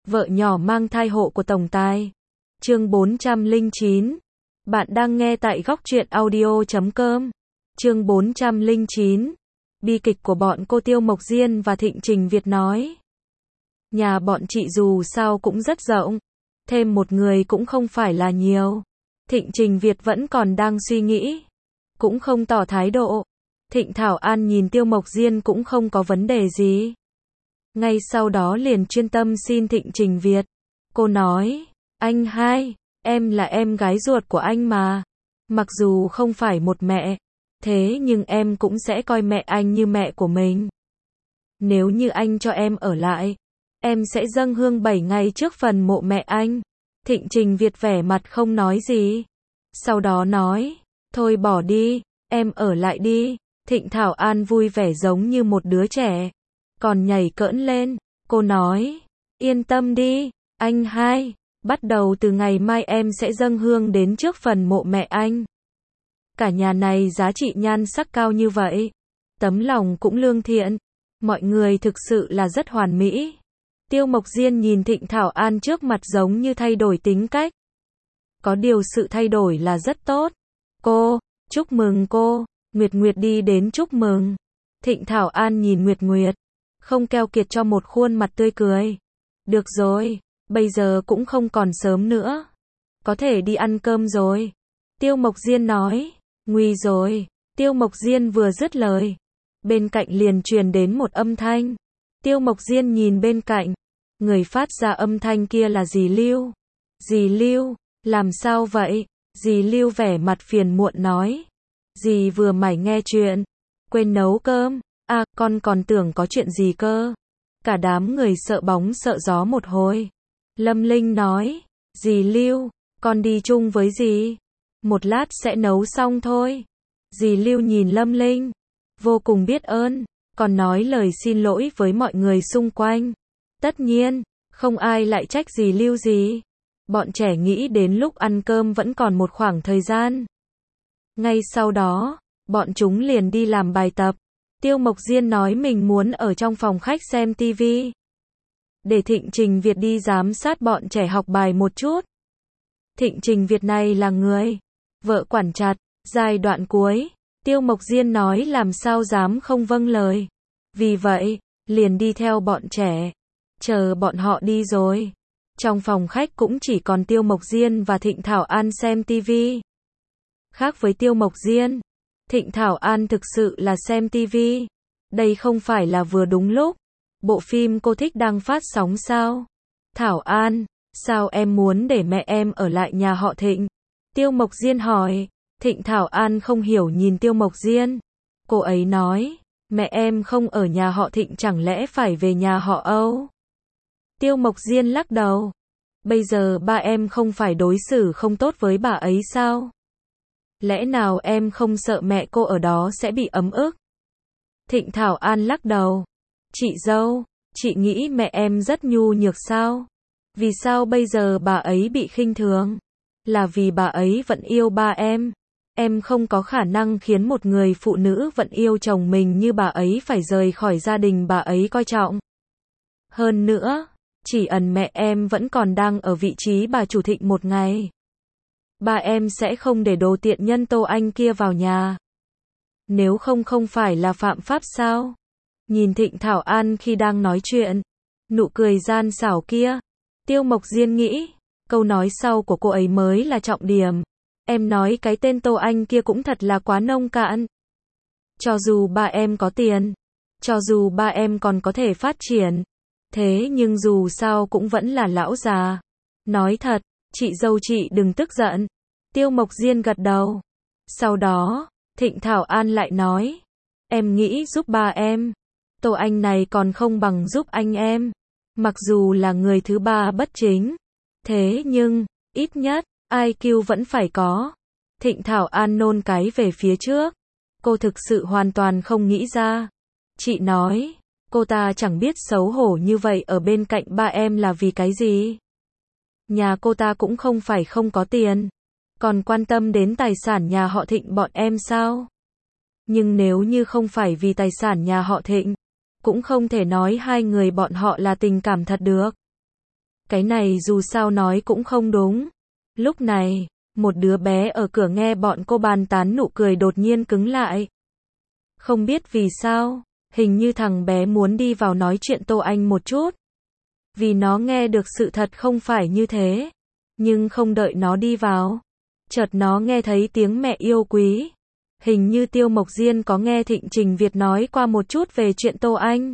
Vợ nhỏ mang thai hộ của tổng tài. Chương 409. Bạn đang nghe tại góc truyện audio.com. Chương 409. Bi kịch của bọn cô Tiêu Mộc Diên và Thịnh Trình Việt nói. Nhà bọn chị dù sao cũng rất rộng, thêm một người cũng không phải là nhiều. Thịnh Trình Việt vẫn còn đang suy nghĩ, cũng không tỏ thái độ. Thịnh Thảo An nhìn Tiêu Mộc Diên cũng không có vấn đề gì. Ngay sau đó liền chuyên tâm xin Thịnh Trình Việt. Cô nói, anh hai, em là em gái ruột của anh mà. Mặc dù không phải một mẹ, thế nhưng em cũng sẽ coi mẹ anh như mẹ của mình. Nếu như anh cho em ở lại, em sẽ dâng hương 7 ngày trước phần mộ mẹ anh. Thịnh Trình Việt vẻ mặt không nói gì. Sau đó nói, thôi bỏ đi, em ở lại đi. Thịnh Thảo An vui vẻ giống như một đứa trẻ, còn nhảy cỡn lên. Cô nói, yên tâm đi, anh hai, bắt đầu từ ngày mai em sẽ dâng hương đến trước phần mộ mẹ anh. Cả nhà này giá trị nhan sắc cao như vậy, tấm lòng cũng lương thiện, mọi người thực sự là rất hoàn mỹ. Tiêu Mộc Diên nhìn Thịnh Thảo An trước mặt giống như thay đổi tính cách. Có điều sự thay đổi là rất tốt. Cô, chúc mừng cô. Nguyệt Nguyệt đi đến chúc mừng. Thịnh Thảo An nhìn Nguyệt Nguyệt, không keo kiệt cho một khuôn mặt tươi cười. Được rồi, bây giờ cũng không còn sớm nữa, có thể đi ăn cơm rồi. Tiêu Mộc Diên nói, nguy rồi. Tiêu Mộc Diên vừa dứt lời, bên cạnh liền truyền đến một âm thanh. Tiêu Mộc Diên nhìn bên cạnh, người phát ra âm thanh kia là dì Lưu. Dì Lưu, làm sao vậy? Dì Lưu vẻ mặt phiền muộn nói. Dì vừa mải nghe chuyện, quên nấu cơm. À, con còn tưởng có chuyện gì cơ. Cả đám người sợ bóng sợ gió một hồi. Lâm Linh nói, dì Lưu, con đi chung với dì. Một lát sẽ nấu xong thôi. Dì Lưu nhìn Lâm Linh, vô cùng biết ơn, còn nói lời xin lỗi với mọi người xung quanh. Tất nhiên, không ai lại trách dì Lưu gì. Bọn trẻ nghĩ đến lúc ăn cơm vẫn còn một khoảng thời gian. Ngay sau đó, bọn chúng liền đi làm bài tập. Tiêu Mộc Diên nói mình muốn ở trong phòng khách xem tivi, để Thịnh Trình Việt đi giám sát bọn trẻ học bài một chút. Thịnh Trình Việt này là người vợ quản chặt. Giai đoạn cuối, Tiêu Mộc Diên nói làm sao dám không vâng lời. Vì vậy, liền đi theo bọn trẻ. Chờ bọn họ đi rồi, trong phòng khách cũng chỉ còn Tiêu Mộc Diên và Thịnh Thảo An xem tivi. Khác với Tiêu Mộc Diên, Thịnh Thảo An thực sự là xem tivi. Đây không phải là vừa đúng lúc. Bộ phim cô thích đang phát sóng sao? Thảo An, sao em muốn để mẹ em ở lại nhà họ Thịnh? Tiêu Mộc Diên hỏi. Thịnh Thảo An không hiểu nhìn Tiêu Mộc Diên. Cô ấy nói, mẹ em không ở nhà họ Thịnh chẳng lẽ phải về nhà họ Âu? Tiêu Mộc Diên lắc đầu. Bây giờ ba em không phải đối xử không tốt với bà ấy sao? Lẽ nào em không sợ mẹ cô ở đó sẽ bị ấm ức? Thịnh Thảo An lắc đầu. Chị dâu, chị nghĩ mẹ em rất nhu nhược sao? Vì sao bây giờ bà ấy bị khinh thường? Là vì bà ấy vẫn yêu ba em. Em không có khả năng khiến một người phụ nữ vẫn yêu chồng mình như bà ấy phải rời khỏi gia đình bà ấy coi trọng. Hơn nữa, chỉ ẩn mẹ em vẫn còn đang ở vị trí bà chủ Thịnh một ngày. Ba em sẽ không để đồ tiện nhân Tô Anh kia vào nhà. Nếu không phải là phạm pháp sao? Nhìn Thịnh Thảo An khi đang nói chuyện, nụ cười gian xảo kia, Tiêu Mộc Diên nghĩ, câu nói sau của cô ấy mới là trọng điểm. Em nói cái tên Tô Anh kia cũng thật là quá nông cạn. Cho dù ba em có tiền, cho dù ba em còn có thể phát triển, thế nhưng dù sao cũng vẫn là lão già. Nói thật, chị dâu chị đừng tức giận. Tiêu Mộc Diên gật đầu. Sau đó, Thịnh Thảo An lại nói, em nghĩ giúp ba em. Tô Anh này còn không bằng giúp anh em. Mặc dù là người thứ ba bất chính, thế nhưng, ít nhất, IQ vẫn phải có. Thịnh Thảo An nôn cái về phía trước. Cô thực sự hoàn toàn không nghĩ ra. Chị nói, cô ta chẳng biết xấu hổ như vậy ở bên cạnh ba em là vì cái gì. Nhà cô ta cũng không phải không có tiền, còn quan tâm đến tài sản nhà họ Thịnh bọn em sao? Nhưng nếu như không phải vì tài sản nhà họ Thịnh, cũng không thể nói hai người bọn họ là tình cảm thật được. Cái này dù sao nói cũng không đúng. Lúc này, một đứa bé ở cửa nghe bọn cô bàn tán nụ cười đột nhiên cứng lại. Không biết vì sao, hình như thằng bé muốn đi vào nói chuyện Tô Anh một chút. Vì nó nghe được sự thật không phải như thế. Nhưng không đợi nó đi vào, chợt nó nghe thấy tiếng mẹ yêu quý. Hình như Tiêu Mộc Diên có nghe Thịnh Trình Việt nói qua một chút về chuyện Tô Anh.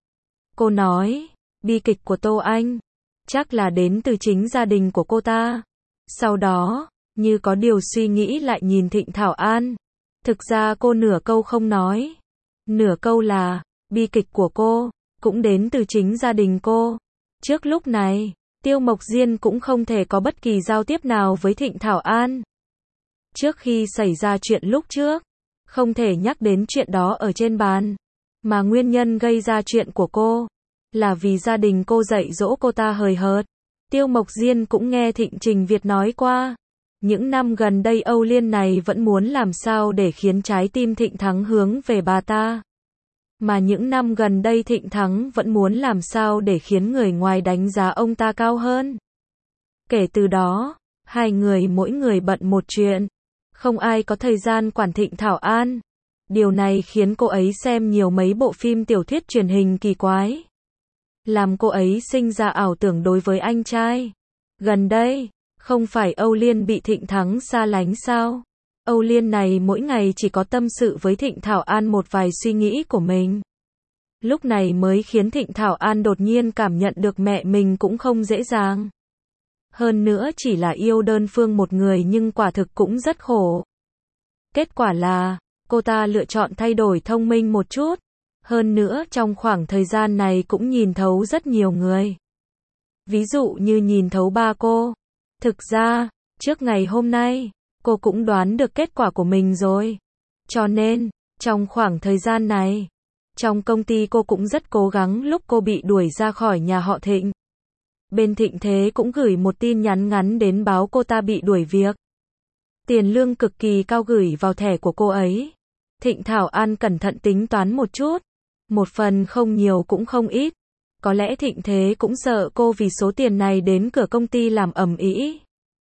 Cô nói, bi kịch của Tô Anh chắc là đến từ chính gia đình của cô ta. Sau đó, như có điều suy nghĩ lại nhìn Thịnh Thảo An. Thực ra cô nửa câu không nói. Nửa câu là, bi kịch của cô cũng đến từ chính gia đình cô. Trước lúc này, Tiêu Mộc Diên cũng không thể có bất kỳ giao tiếp nào với Thịnh Thảo An. Trước khi xảy ra chuyện lúc trước, không thể nhắc đến chuyện đó ở trên bàn. Mà nguyên nhân gây ra chuyện của cô là vì gia đình cô dạy dỗ cô ta hời hợt. Tiêu Mộc Diên cũng nghe Thịnh Trình Việt nói qua. Những năm gần đây Âu Liên này vẫn muốn làm sao để khiến trái tim Thịnh Thắng hướng về bà ta. Mà những năm gần đây Thịnh Thắng vẫn muốn làm sao để khiến người ngoài đánh giá ông ta cao hơn. Kể từ đó, hai người mỗi người bận một chuyện. Không ai có thời gian quản Thịnh Thảo An. Điều này khiến cô ấy xem nhiều mấy bộ phim tiểu thuyết truyền hình kỳ quái. Làm cô ấy sinh ra ảo tưởng đối với anh trai. Gần đây, không phải Âu Liên bị Thịnh Thắng xa lánh sao? Âu Liên này mỗi ngày chỉ có tâm sự với Thịnh Thảo An một vài suy nghĩ của mình. Lúc này mới khiến Thịnh Thảo An đột nhiên cảm nhận được mẹ mình cũng không dễ dàng. Hơn nữa chỉ là yêu đơn phương một người nhưng quả thực cũng rất khổ. Kết quả là, cô ta lựa chọn thay đổi thông minh một chút. Hơn nữa trong khoảng thời gian này cũng nhìn thấu rất nhiều người. Ví dụ như nhìn thấu ba cô. Thực ra, trước ngày hôm nay, cô cũng đoán được kết quả của mình rồi. Cho nên, trong khoảng thời gian này, trong công ty cô cũng rất cố gắng lúc cô bị đuổi ra khỏi nhà họ Thịnh. Bên Thịnh Thế cũng gửi một tin nhắn ngắn đến báo cô ta bị đuổi việc. Tiền lương cực kỳ cao gửi vào thẻ của cô ấy. Thịnh Thảo An cẩn thận tính toán một chút. Một phần không nhiều cũng không ít. Có lẽ Thịnh Thế cũng sợ cô vì số tiền này đến cửa công ty làm ầm ĩ.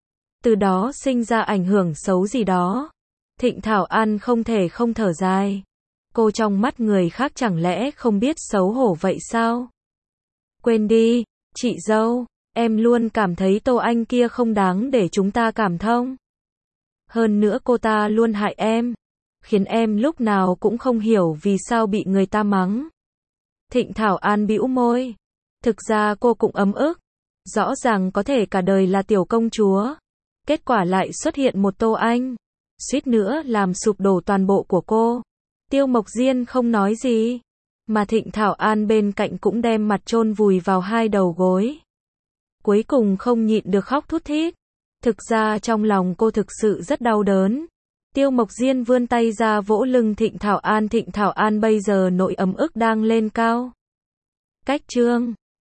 Từ đó sinh ra ảnh hưởng xấu gì đó. Thịnh Thảo An không thể không thở dài. Cô trong mắt người khác chẳng lẽ không biết xấu hổ vậy sao? Quên đi, chị dâu, em luôn cảm thấy Tô Anh kia không đáng để chúng ta cảm thông. Hơn nữa cô ta luôn hại em, khiến em lúc nào cũng không hiểu vì sao bị người ta mắng. Thịnh Thảo An bĩu môi. Thực ra cô cũng ấm ức. Rõ ràng có thể cả đời là tiểu công chúa. Kết quả lại xuất hiện một Tô Anh. Suýt nữa làm sụp đổ toàn bộ của cô. Tiêu Mộc Diên không nói gì. Mà Thịnh Thảo An bên cạnh cũng đem mặt chôn vùi vào hai đầu gối. Cuối cùng không nhịn được khóc thút thít. Thực ra trong lòng cô thực sự rất đau đớn. Tiêu Mộc Diên vươn tay ra vỗ lưng Thịnh Thảo An. Thịnh Thảo An bây giờ nỗi ấm ức đang lên cao. Cách chương